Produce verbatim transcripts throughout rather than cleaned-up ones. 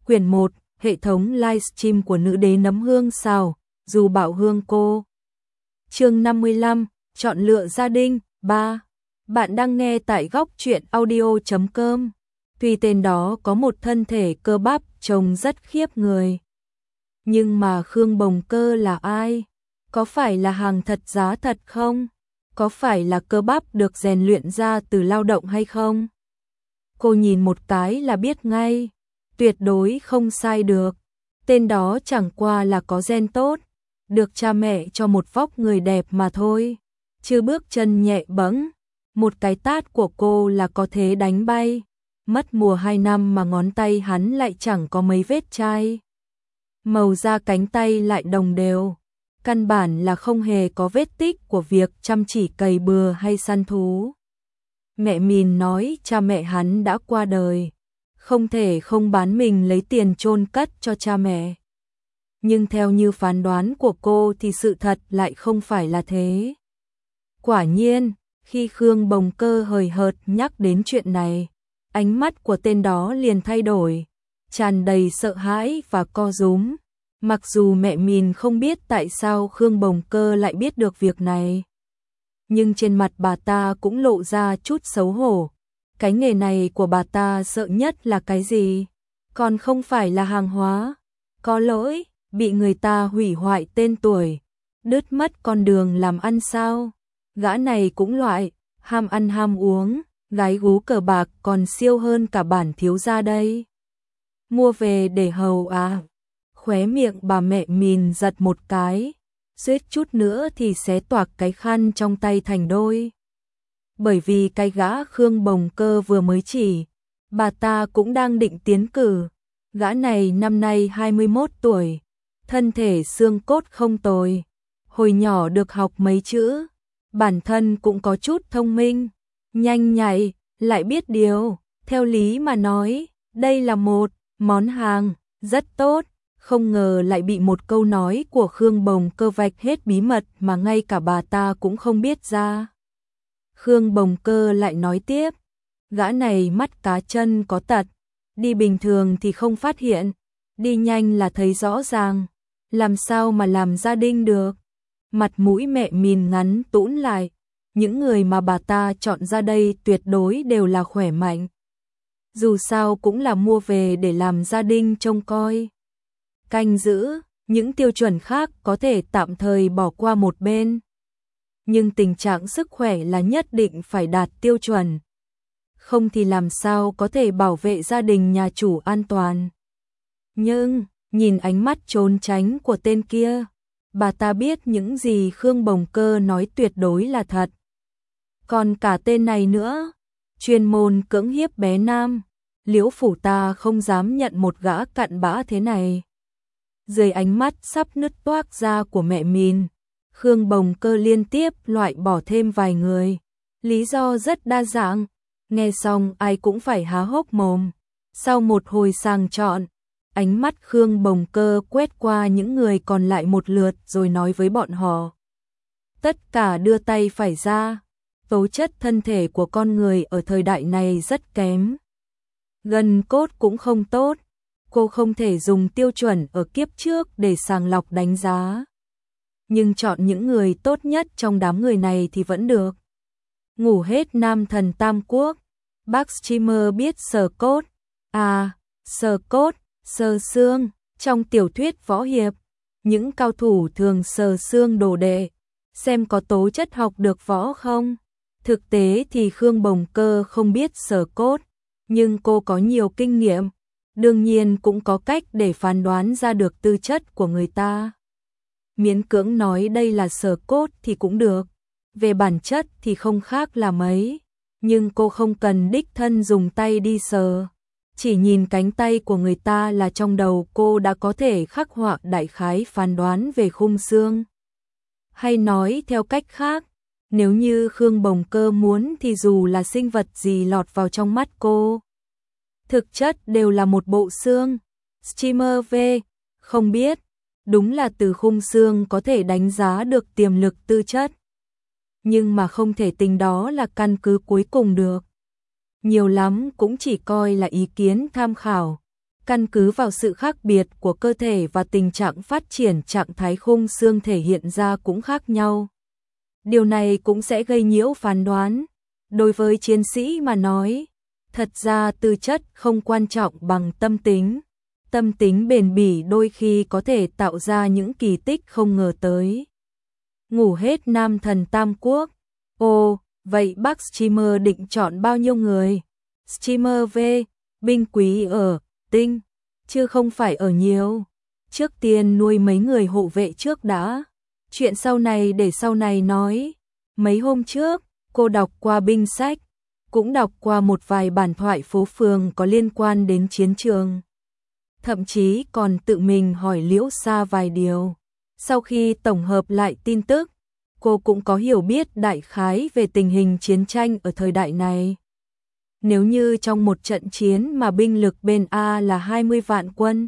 Quyển một, hệ thống livestream của nữ đế nấm hương xào, dù bảo hương cô. Chương năm mươi lăm, chọn lựa gia đình, ba. Bạn đang nghe tại góc truyện audio chấm com. Tuy tên đó có một thân thể cơ bắp trông rất khiếp người. Nhưng mà Khương Bồng Cơ là ai? Có phải là hàng thật giá thật không? Có phải là cơ bắp được rèn luyện ra từ lao động hay không? Cô nhìn một cái là biết ngay. Tuyệt đối không sai được. Tên đó chẳng qua là có gen tốt, được cha mẹ cho một vóc người đẹp mà thôi. Chứ bước chân nhẹ bẫng, một cái tát của cô là có thể đánh bay. Mất mùa hai năm mà ngón tay hắn lại chẳng có mấy vết chai. Màu da cánh tay lại đồng đều. Căn bản là không hề có vết tích của việc chăm chỉ cày bừa hay săn thú. Mẹ Mìn nói cha mẹ hắn đã qua đời, không thể không bán mình lấy tiền chôn cất cho cha mẹ. Nhưng theo như phán đoán của cô thì sự thật lại không phải là thế. Quả nhiên, khi Khương Bồng Cơ hời hợt nhắc đến chuyện này, ánh mắt của tên đó liền thay đổi, tràn đầy sợ hãi và co rúm. Mặc dù mẹ Mìn không biết tại sao Khương Bồng Cơ lại biết được việc này, nhưng trên mặt bà ta cũng lộ ra chút xấu hổ. Cái nghề này của bà ta sợ nhất là cái gì? Còn không phải là hàng hóa. Có lỗi, bị người ta hủy hoại tên tuổi, đứt mất con đường làm ăn sao? Gã này cũng loại, ham ăn ham uống, gái gú cờ bạc còn siêu hơn cả bản thiếu gia đây. Mua về để hầu à? Khóe miệng bà mẹ Mìn giật một cái, suýt chút nữa thì xé toạc cái khăn trong tay thành đôi. Bởi vì cái gã Khương Bồng Cơ vừa mới chỉ, bà ta cũng đang định tiến cử. Gã này năm nay hai mươi mốt tuổi, thân thể xương cốt không tồi, hồi nhỏ được học mấy chữ, bản thân cũng có chút thông minh, nhanh nhạy, lại biết điều. Theo lý mà nói, đây là một món hàng rất tốt, không ngờ lại bị một câu nói của Khương Bồng Cơ vạch hết bí mật mà ngay cả bà ta cũng không biết ra. Khương Bồng Cơ lại nói tiếp, gã này mắt cá chân có tật, đi bình thường thì không phát hiện, đi nhanh là thấy rõ ràng, làm sao mà làm gia đình được. Mặt mũi mẹ Mìn ngắn tũn lại, những người mà bà ta chọn ra đây tuyệt đối đều là khỏe mạnh. Dù sao cũng là mua về để làm gia đình trông coi, canh giữ, những tiêu chuẩn khác có thể tạm thời bỏ qua một bên. Nhưng tình trạng sức khỏe là nhất định phải đạt tiêu chuẩn. Không thì làm sao có thể bảo vệ gia đình nhà chủ an toàn. Nhưng, nhìn ánh mắt trốn tránh của tên kia, bà ta biết những gì Khương Bồng Cơ nói tuyệt đối là thật. Còn cả tên này nữa, chuyên môn cưỡng hiếp bé nam, Liễu phủ ta không dám nhận một gã cặn bã thế này. Dưới ánh mắt sắp nứt toác ra của mẹ Mìn, Khương Bồng Cơ liên tiếp loại bỏ thêm vài người. Lý do rất đa dạng, nghe xong ai cũng phải há hốc mồm. Sau một hồi sàng chọn, ánh mắt Khương Bồng Cơ quét qua những người còn lại một lượt rồi nói với bọn họ. Tất cả đưa tay phải ra, tố chất thân thể của con người ở thời đại này rất kém. Gân cốt cũng không tốt, cô không thể dùng tiêu chuẩn ở kiếp trước để sàng lọc đánh giá. Nhưng chọn những người tốt nhất trong đám người này thì vẫn được. Ngủ hết nam thần Tam Quốc, bác streamer biết sờ cốt, à, sờ cốt, sờ xương, trong tiểu thuyết võ hiệp, những cao thủ thường sờ xương đồ đệ, xem có tố chất học được võ không. Thực tế thì Khương Bồng Cơ không biết sờ cốt, nhưng cô có nhiều kinh nghiệm, đương nhiên cũng có cách để phán đoán ra được tư chất của người ta. Miễn cưỡng nói đây là sờ cốt thì cũng được, về bản chất thì không khác là mấy, nhưng cô không cần đích thân dùng tay đi sờ, chỉ nhìn cánh tay của người ta là trong đầu cô đã có thể khắc họa đại khái phán đoán về khung xương. Hay nói theo cách khác, nếu như Khương Bồng Cơ muốn thì dù là sinh vật gì lọt vào trong mắt cô, thực chất đều là một bộ xương. Streamer V, không biết. Đúng là từ khung xương có thể đánh giá được tiềm lực tư chất. Nhưng mà không thể tính đó là căn cứ cuối cùng được. Nhiều lắm cũng chỉ coi là ý kiến tham khảo. Căn cứ vào sự khác biệt của cơ thể và tình trạng phát triển trạng thái khung xương thể hiện ra cũng khác nhau. Điều này cũng sẽ gây nhiễu phán đoán. Đối với chiến sĩ mà nói, thật ra tư chất không quan trọng bằng tâm tính. Tâm tính bền bỉ đôi khi có thể tạo ra những kỳ tích không ngờ tới. Ngủ hết nam thần Tam Quốc. Ồ, vậy bác streamer định chọn bao nhiêu người? Streamer V, binh quý ở Tinh, chứ không phải ở nhiều. Trước tiên nuôi mấy người hộ vệ trước đã. Chuyện sau này để sau này nói. Mấy hôm trước, cô đọc qua binh sách, cũng đọc qua một vài bản thoại phố phường có liên quan đến chiến trường. Thậm chí còn tự mình hỏi Liễu Sa vài điều. Sau khi tổng hợp lại tin tức, cô cũng có hiểu biết đại khái về tình hình chiến tranh ở thời đại này. Nếu như trong một trận chiến mà binh lực bên A là hai mươi vạn quân,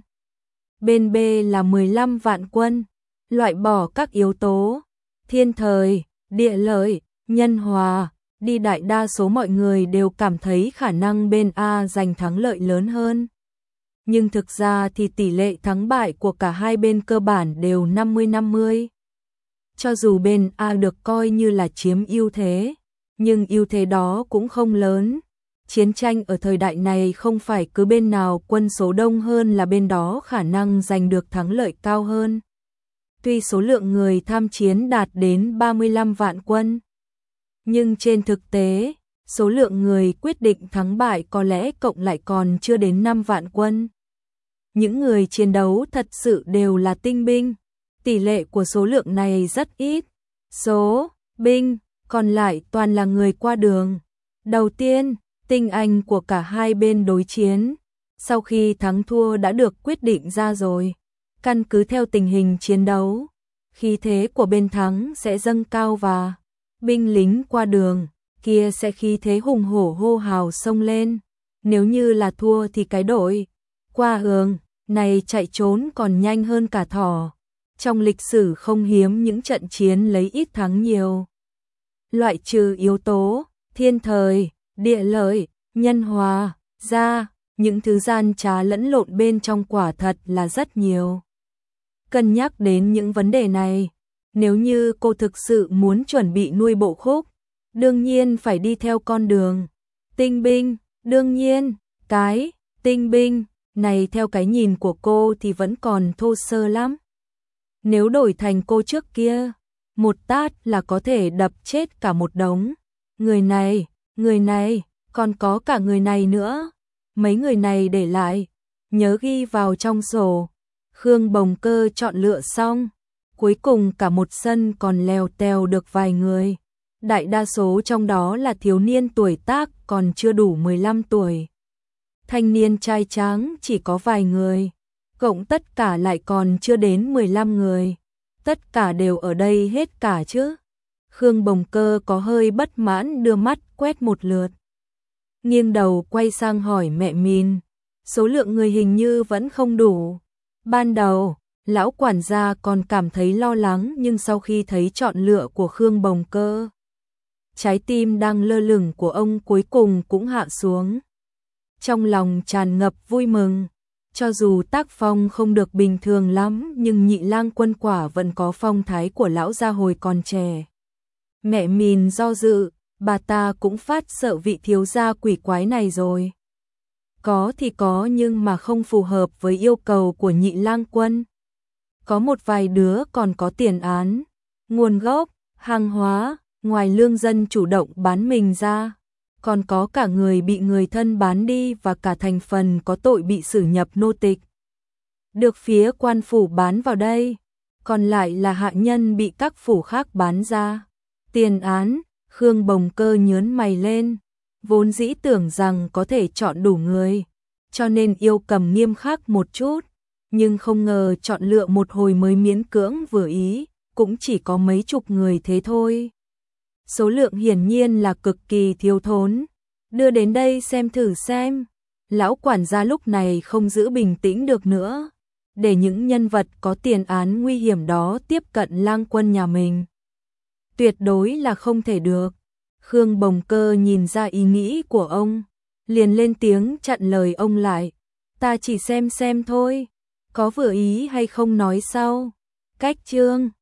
bên B là mười lăm vạn quân, loại bỏ các yếu tố thiên thời, địa lợi, nhân hòa, đi đại đa số mọi người đều cảm thấy khả năng bên A giành thắng lợi lớn hơn. Nhưng thực ra thì tỷ lệ thắng bại của cả hai bên cơ bản đều năm mươi năm mươi. Cho dù bên A được coi như là chiếm ưu thế, nhưng ưu thế đó cũng không lớn. Chiến tranh ở thời đại này không phải cứ bên nào quân số đông hơn là bên đó khả năng giành được thắng lợi cao hơn. Tuy số lượng người tham chiến đạt đến ba mươi lăm vạn quân, nhưng trên thực tế, số lượng người quyết định thắng bại có lẽ cộng lại còn chưa đến năm vạn quân. Những người chiến đấu thật sự đều là tinh binh, tỷ lệ của số lượng này rất ít. Số binh còn lại toàn là người qua đường. Đầu tiên, tinh anh của cả hai bên đối chiến, sau khi thắng thua đã được quyết định ra rồi. Căn cứ theo tình hình chiến đấu, khí thế của bên thắng sẽ dâng cao và binh lính qua đường kia sẽ khí thế hùng hổ hô hào xông lên. Nếu như là thua thì cái đội qua đường này chạy trốn còn nhanh hơn cả thỏ. Trong lịch sử không hiếm những trận chiến lấy ít thắng nhiều. Loại trừ yếu tố thiên thời, địa lợi, nhân hòa ra, những thứ gian trá lẫn lộn bên trong quả thật là rất nhiều. Cân nhắc đến những vấn đề này, nếu như cô thực sự muốn chuẩn bị nuôi bộ khúc, đương nhiên phải đi theo con đường tinh binh. Đương nhiên, cái tinh binh này theo cái nhìn của cô thì vẫn còn thô sơ lắm. Nếu đổi thành cô trước kia, một tát là có thể đập chết cả một đống. Người này, người này, còn có cả người này nữa. Mấy người này để lại, nhớ ghi vào trong sổ. Khương Bồng Cơ chọn lựa xong, cuối cùng cả một sân còn lèo tèo được vài người. Đại đa số trong đó là thiếu niên tuổi tác còn chưa đủ mười lăm tuổi. Thanh niên trai tráng chỉ có vài người, cộng tất cả lại còn chưa đến mười lăm người. Tất cả đều ở đây hết cả chứ. Khương Bồng Cơ có hơi bất mãn đưa mắt quét một lượt. Nghiêng đầu quay sang hỏi mẹ Min, số lượng người hình như vẫn không đủ. Ban đầu, lão quản gia còn cảm thấy lo lắng nhưng sau khi thấy chọn lựa của Khương Bồng Cơ, trái tim đang lơ lửng của ông cuối cùng cũng hạ xuống. Trong lòng tràn ngập vui mừng, cho dù tác phong không được bình thường lắm nhưng Nhị Lang Quân quả vẫn có phong thái của lão gia hồi còn trẻ. Mẹ Min do dự, bà ta cũng phát sợ vị thiếu gia quỷ quái này rồi. Có thì có nhưng mà không phù hợp với yêu cầu của Nhị Lang Quân. Có một vài đứa còn có tiền án, nguồn gốc, hàng hóa, ngoài lương dân chủ động bán mình ra, còn có cả người bị người thân bán đi và cả thành phần có tội bị xử nhập nô tịch. Được phía quan phủ bán vào đây, còn lại là hạ nhân bị các phủ khác bán ra. Tiền án, Khương Bồng Cơ nhớn mày lên, vốn dĩ tưởng rằng có thể chọn đủ người, cho nên yêu cầm nghiêm khắc một chút, nhưng không ngờ chọn lựa một hồi mới miễn cưỡng vừa ý, cũng chỉ có mấy chục người thế thôi. Số lượng hiển nhiên là cực kỳ thiếu thốn. Đưa đến đây xem thử xem. Lão quản gia lúc này không giữ bình tĩnh được nữa, để những nhân vật có tiền án nguy hiểm đó tiếp cận Lang Quân nhà mình. Tuyệt đối là không thể được. Khương Bồng Cơ nhìn ra ý nghĩ của ông, liền lên tiếng chặn lời ông lại. Ta chỉ xem xem thôi, có vừa ý hay không nói sau. Cách chương